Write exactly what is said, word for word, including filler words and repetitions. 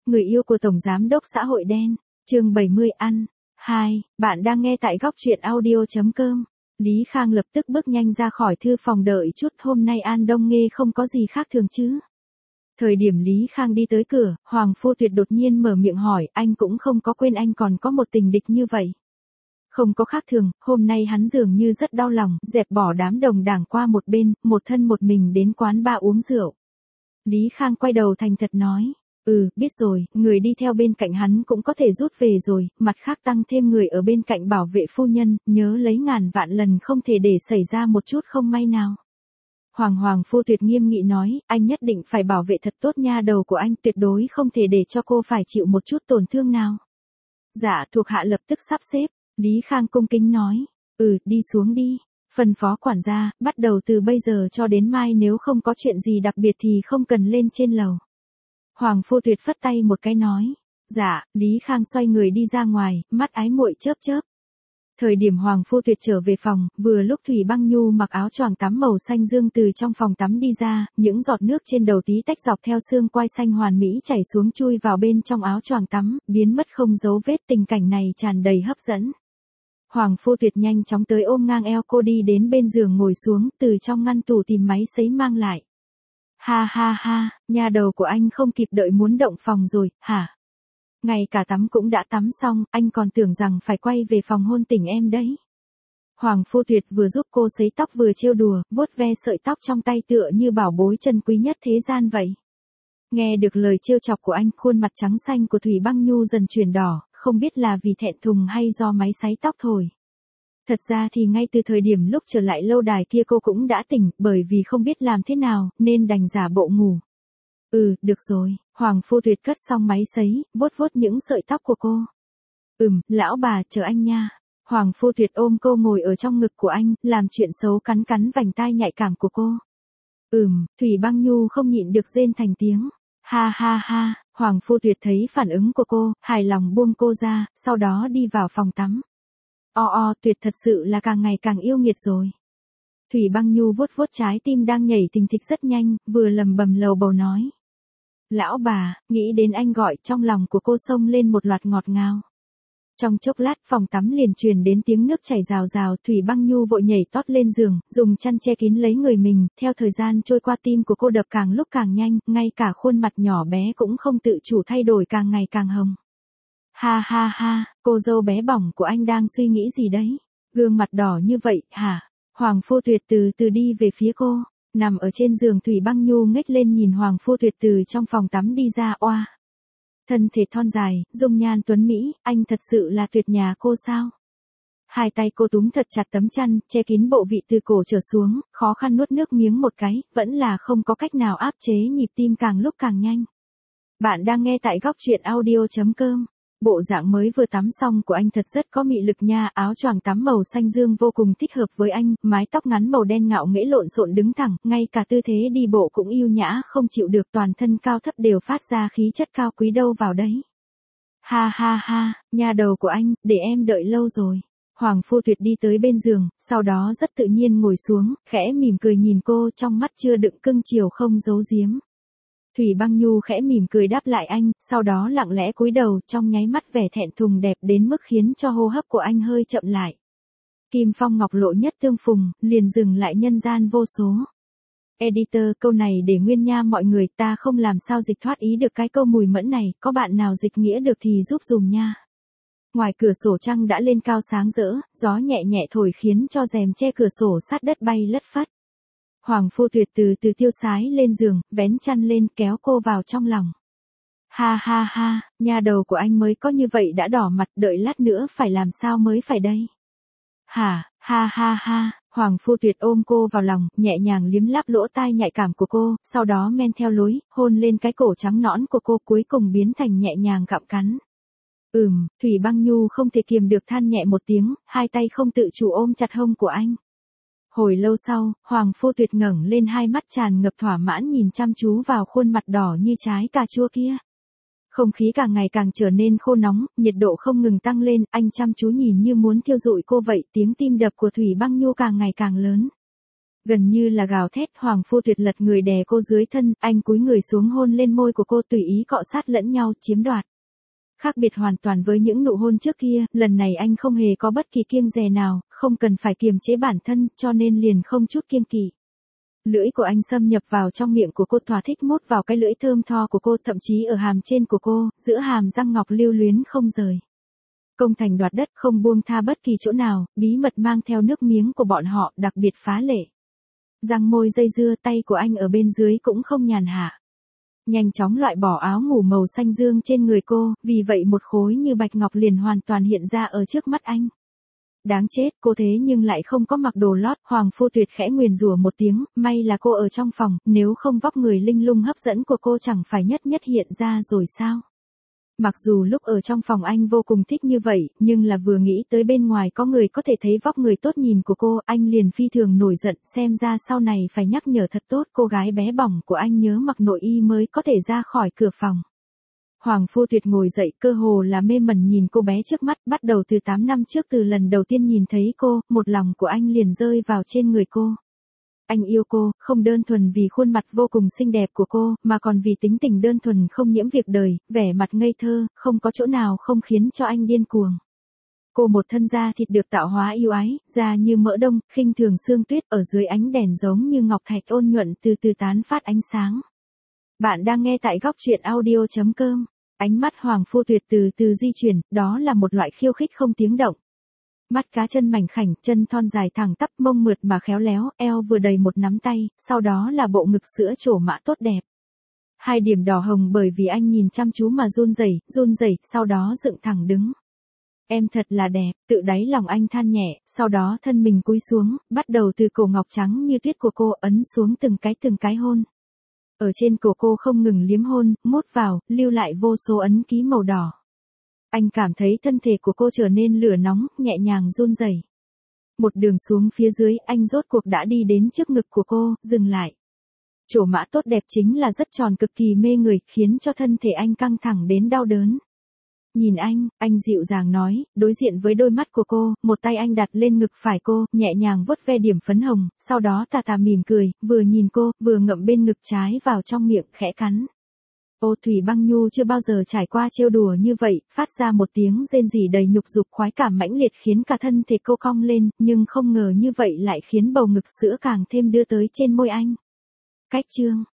Người yêu của Tổng Giám đốc xã hội đen, chương bảy mươi ăn. hai, bạn đang nghe tại góc truyện audio chấm com. Lý Khang lập tức bước nhanh ra khỏi thư phòng đợi chút, hôm nay An Đông Nghê không có gì khác thường chứ. Thời điểm Lý Khang đi tới cửa, Hoàng Phu Tuyệt đột nhiên mở miệng hỏi, anh cũng không có quên anh còn có một tình địch như vậy. Không có khác thường, hôm nay hắn dường như rất đau lòng, dẹp bỏ đám đồng đảng qua một bên, một thân một mình đến quán bar uống rượu. Lý Khang quay đầu thành thật nói. Ừ, biết rồi, người đi theo bên cạnh hắn cũng có thể rút về rồi, mặt khác tăng thêm người ở bên cạnh bảo vệ phu nhân, nhớ lấy ngàn vạn lần không thể để xảy ra một chút không may nào. Hoàng Hoàng Phu Tuyệt nghiêm nghị nói, anh nhất định phải bảo vệ thật tốt nha đầu của anh, tuyệt đối không thể để cho cô phải chịu một chút tổn thương nào. Dạ, thuộc hạ lập tức sắp xếp, Lý Khang cung kính nói, ừ, đi xuống đi. Phân phó quản gia, bắt đầu từ bây giờ cho đến mai nếu không có chuyện gì đặc biệt thì không cần lên trên lầu. Hoàng Phu Tuyệt phất tay một cái nói. Dạ, Lý Khang xoay người đi ra ngoài, mắt ái muội chớp chớp. Thời điểm Hoàng Phu Tuyệt trở về phòng, vừa lúc Thủy Băng Nhu mặc áo choàng tắm màu xanh dương từ trong phòng tắm đi ra, những giọt nước trên đầu tí tách dọc theo xương quai xanh hoàn mỹ chảy xuống chui vào bên trong áo choàng tắm, biến mất không dấu vết, tình cảnh này tràn đầy hấp dẫn. Hoàng Phu Tuyệt nhanh chóng tới ôm ngang eo cô đi đến bên giường ngồi xuống, từ trong ngăn tủ tìm máy sấy mang lại. Ha ha ha, nhà đầu của anh không kịp đợi muốn động phòng rồi, hả? Ngay cả tắm cũng đã tắm xong, anh còn tưởng rằng phải quay về phòng hôn tình em đấy. Hoàng Phu Tuyệt vừa giúp cô sấy tóc vừa trêu đùa, vuốt ve sợi tóc trong tay tựa như bảo bối chân quý nhất thế gian vậy. Nghe được lời trêu chọc của anh, khuôn mặt trắng xanh của Thủy Băng Nhu dần chuyển đỏ, không biết là vì thẹn thùng hay do máy sấy tóc thổi. Thật ra thì ngay từ thời điểm lúc trở lại lâu đài kia cô cũng đã tỉnh, bởi vì không biết làm thế nào, nên đành giả bộ ngủ. Ừ, được rồi, Hoàng Phu Tuyệt cất xong máy sấy, vuốt vuốt những sợi tóc của cô. Ừm, lão bà, chờ anh nha. Hoàng Phu Tuyệt ôm cô ngồi ở trong ngực của anh, làm chuyện xấu cắn cắn vành tai nhạy cảm của cô. Ừm, Thủy Băng Nhu không nhịn được rên thành tiếng. Ha ha ha, Hoàng Phu Tuyệt thấy phản ứng của cô, hài lòng buông cô ra, sau đó đi vào phòng tắm. O o, Tuyệt thật sự là càng ngày càng yêu nghiệt rồi. Thủy Băng Nhu vuốt vuốt trái tim đang nhảy thình thịch rất nhanh, vừa lầm bầm lầu bầu nói. Lão bà, nghĩ đến anh gọi, trong lòng của cô xông lên một loạt ngọt ngào. Trong chốc lát phòng tắm liền truyền đến tiếng nước chảy rào rào, Thủy Băng Nhu vội nhảy tót lên giường, dùng chăn che kín lấy người mình, theo thời gian trôi qua tim của cô đập càng lúc càng nhanh, ngay cả khuôn mặt nhỏ bé cũng không tự chủ thay đổi càng ngày càng hồng. Ha ha ha, cô dâu bé bỏng của anh đang suy nghĩ gì đấy? Gương mặt đỏ như vậy, hả? Hoàng Phu Tuyệt từ từ đi về phía cô, nằm ở trên giường Thủy Băng Nhu ngếch lên nhìn Hoàng Phu Tuyệt từ trong phòng tắm đi ra, oa. Thân thể thon dài, dung nhan tuấn Mỹ, anh thật sự là tuyệt nhà cô sao? Hai tay cô túm thật chặt tấm chăn, che kín bộ vị từ cổ trở xuống, khó khăn nuốt nước miếng một cái, vẫn là không có cách nào áp chế nhịp tim càng lúc càng nhanh. Bạn đang nghe tại góc truyện audio chấm com. Bộ dạng mới vừa tắm xong của anh thật rất có mị lực nha, áo choàng tắm màu xanh dương vô cùng thích hợp với anh, mái tóc ngắn màu đen ngạo nghễ lộn xộn đứng thẳng, ngay cả tư thế đi bộ cũng yêu nhã không chịu được, toàn thân cao thấp đều phát ra khí chất cao quý đâu vào đấy. Ha ha ha, nhà đầu của anh, để em đợi lâu rồi. Hoàng Phu Tuyệt đi tới bên giường, sau đó rất tự nhiên ngồi xuống, khẽ mỉm cười nhìn cô, trong mắt chưa đựng cưng chiều không giấu giếm. Thủy Băng Nhu khẽ mỉm cười đáp lại anh, sau đó lặng lẽ cúi đầu, trong nháy mắt vẻ thẹn thùng đẹp đến mức khiến cho hô hấp của anh hơi chậm lại. Kim phong ngọc lộ nhất tương phùng, liền dừng lại nhân gian vô số. Editor, câu này để nguyên nha mọi người, ta không làm sao dịch thoát ý được cái câu mùi mẫn này, có bạn nào dịch nghĩa được thì giúp dùm nha. Ngoài cửa sổ trăng đã lên cao sáng rỡ, gió nhẹ nhẹ thổi khiến cho rèm che cửa sổ sát đất bay lất phất. Hoàng Phu Tuyệt từ từ tiêu sái lên giường, vén chăn lên kéo cô vào trong lòng. Ha ha ha, nhà đầu của anh mới có như vậy đã đỏ mặt, đợi lát nữa phải làm sao mới phải đây? Hả, ha ha ha, Hoàng Phu Tuyệt ôm cô vào lòng, nhẹ nhàng liếm láp lỗ tai nhạy cảm của cô, sau đó men theo lối, hôn lên cái cổ trắng nõn của cô, cuối cùng biến thành nhẹ nhàng gặm cắn. Ừm, Thủy Băng Nhu không thể kiềm được than nhẹ một tiếng, hai tay không tự chủ ôm chặt hông của anh. Hồi lâu sau, Hoàng Phu Tuyệt ngẩng lên, hai mắt tràn ngập thỏa mãn nhìn chăm chú vào khuôn mặt đỏ như trái cà chua kia. Không khí càng ngày càng trở nên khô nóng, nhiệt độ không ngừng tăng lên, anh chăm chú nhìn như muốn thiêu rụi cô vậy, tiếng tim đập của Thủy Băng Nhu càng ngày càng lớn. Gần như là gào thét, Hoàng Phu Tuyệt lật người đè cô dưới thân, anh cúi người xuống hôn lên môi của cô tùy ý cọ sát lẫn nhau, chiếm đoạt. Khác biệt hoàn toàn với những nụ hôn trước kia, lần này anh không hề có bất kỳ kiêng dè nào, không cần phải kiềm chế bản thân, cho nên liền không chút kiêng kỵ. Lưỡi của anh xâm nhập vào trong miệng của cô, thỏa thích mút vào cái lưỡi thơm tho của cô, thậm chí ở hàm trên của cô, giữa hàm răng ngọc lưu luyến không rời. Công thành đoạt đất, không buông tha bất kỳ chỗ nào, bí mật mang theo nước miếng của bọn họ, đặc biệt phá lệ. Răng môi dây dưa, tay của anh ở bên dưới cũng không nhàn hạ. Nhanh chóng loại bỏ áo ngủ màu xanh dương trên người cô, vì vậy một khối như bạch ngọc liền hoàn toàn hiện ra ở trước mắt anh. Đáng chết, cô thế nhưng lại không có mặc đồ lót, Hoàng Phu Tuyệt khẽ nguyền rủa một tiếng, may là cô ở trong phòng, nếu không vóc người linh lung hấp dẫn của cô chẳng phải nhất nhất hiện ra rồi sao. Mặc dù lúc ở trong phòng anh vô cùng thích như vậy, nhưng là vừa nghĩ tới bên ngoài có người có thể thấy vóc người tốt nhìn của cô, anh liền phi thường nổi giận, xem ra sau này phải nhắc nhở thật tốt cô gái bé bỏng của anh nhớ mặc nội y mới có thể ra khỏi cửa phòng. Hoàng Phu Tuyệt ngồi dậy, cơ hồ là mê mẩn nhìn cô bé trước mắt, bắt đầu từ tám năm trước, từ lần đầu tiên nhìn thấy cô, một lòng của anh liền rơi vào trên người cô. Anh yêu cô, không đơn thuần vì khuôn mặt vô cùng xinh đẹp của cô, mà còn vì tính tình đơn thuần không nhiễm việc đời, vẻ mặt ngây thơ, không có chỗ nào không khiến cho anh điên cuồng. Cô một thân da thịt được tạo hóa yêu ái, da như mỡ đông, khinh thường sương tuyết, ở dưới ánh đèn giống như ngọc thạch ôn nhuận từ từ tán phát ánh sáng. Bạn đang nghe tại góc truyện audio chấm com. Ánh mắt Hoàng Phu Tuyệt từ từ di chuyển, đó là một loại khiêu khích không tiếng động. Mắt cá chân mảnh khảnh, chân thon dài thẳng tắp, mông mượt mà khéo léo, eo vừa đầy một nắm tay, sau đó là bộ ngực sữa trổ mã tốt đẹp. Hai điểm đỏ hồng bởi vì anh nhìn chăm chú mà run rẩy, run rẩy, sau đó dựng thẳng đứng. Em thật là đẹp, tự đáy lòng anh than nhẹ, sau đó thân mình cúi xuống, bắt đầu từ cổ ngọc trắng như tuyết của cô ấn xuống từng cái từng cái hôn. Ở trên cổ cô không ngừng liếm hôn, mút vào, lưu lại vô số ấn ký màu đỏ. Anh cảm thấy thân thể của cô trở nên lửa nóng, nhẹ nhàng run rẩy. Một đường xuống phía dưới, anh rốt cuộc đã đi đến trước ngực của cô, dừng lại. Trổ mã tốt đẹp chính là rất tròn, cực kỳ mê người, khiến cho thân thể anh căng thẳng đến đau đớn. Nhìn anh, anh dịu dàng nói, đối diện với đôi mắt của cô, một tay anh đặt lên ngực phải cô, nhẹ nhàng vuốt ve điểm phấn hồng, sau đó tà tà mỉm cười, vừa nhìn cô, vừa ngậm bên ngực trái vào trong miệng, khẽ cắn. Ô Thủy Băng Nhu chưa bao giờ trải qua trêu đùa như vậy, phát ra một tiếng rên rỉ đầy nhục dục, khoái cảm mãnh liệt khiến cả thân thể cô cong lên, nhưng không ngờ như vậy lại khiến bầu ngực sữa càng thêm đưa tới trên môi anh. Cách chương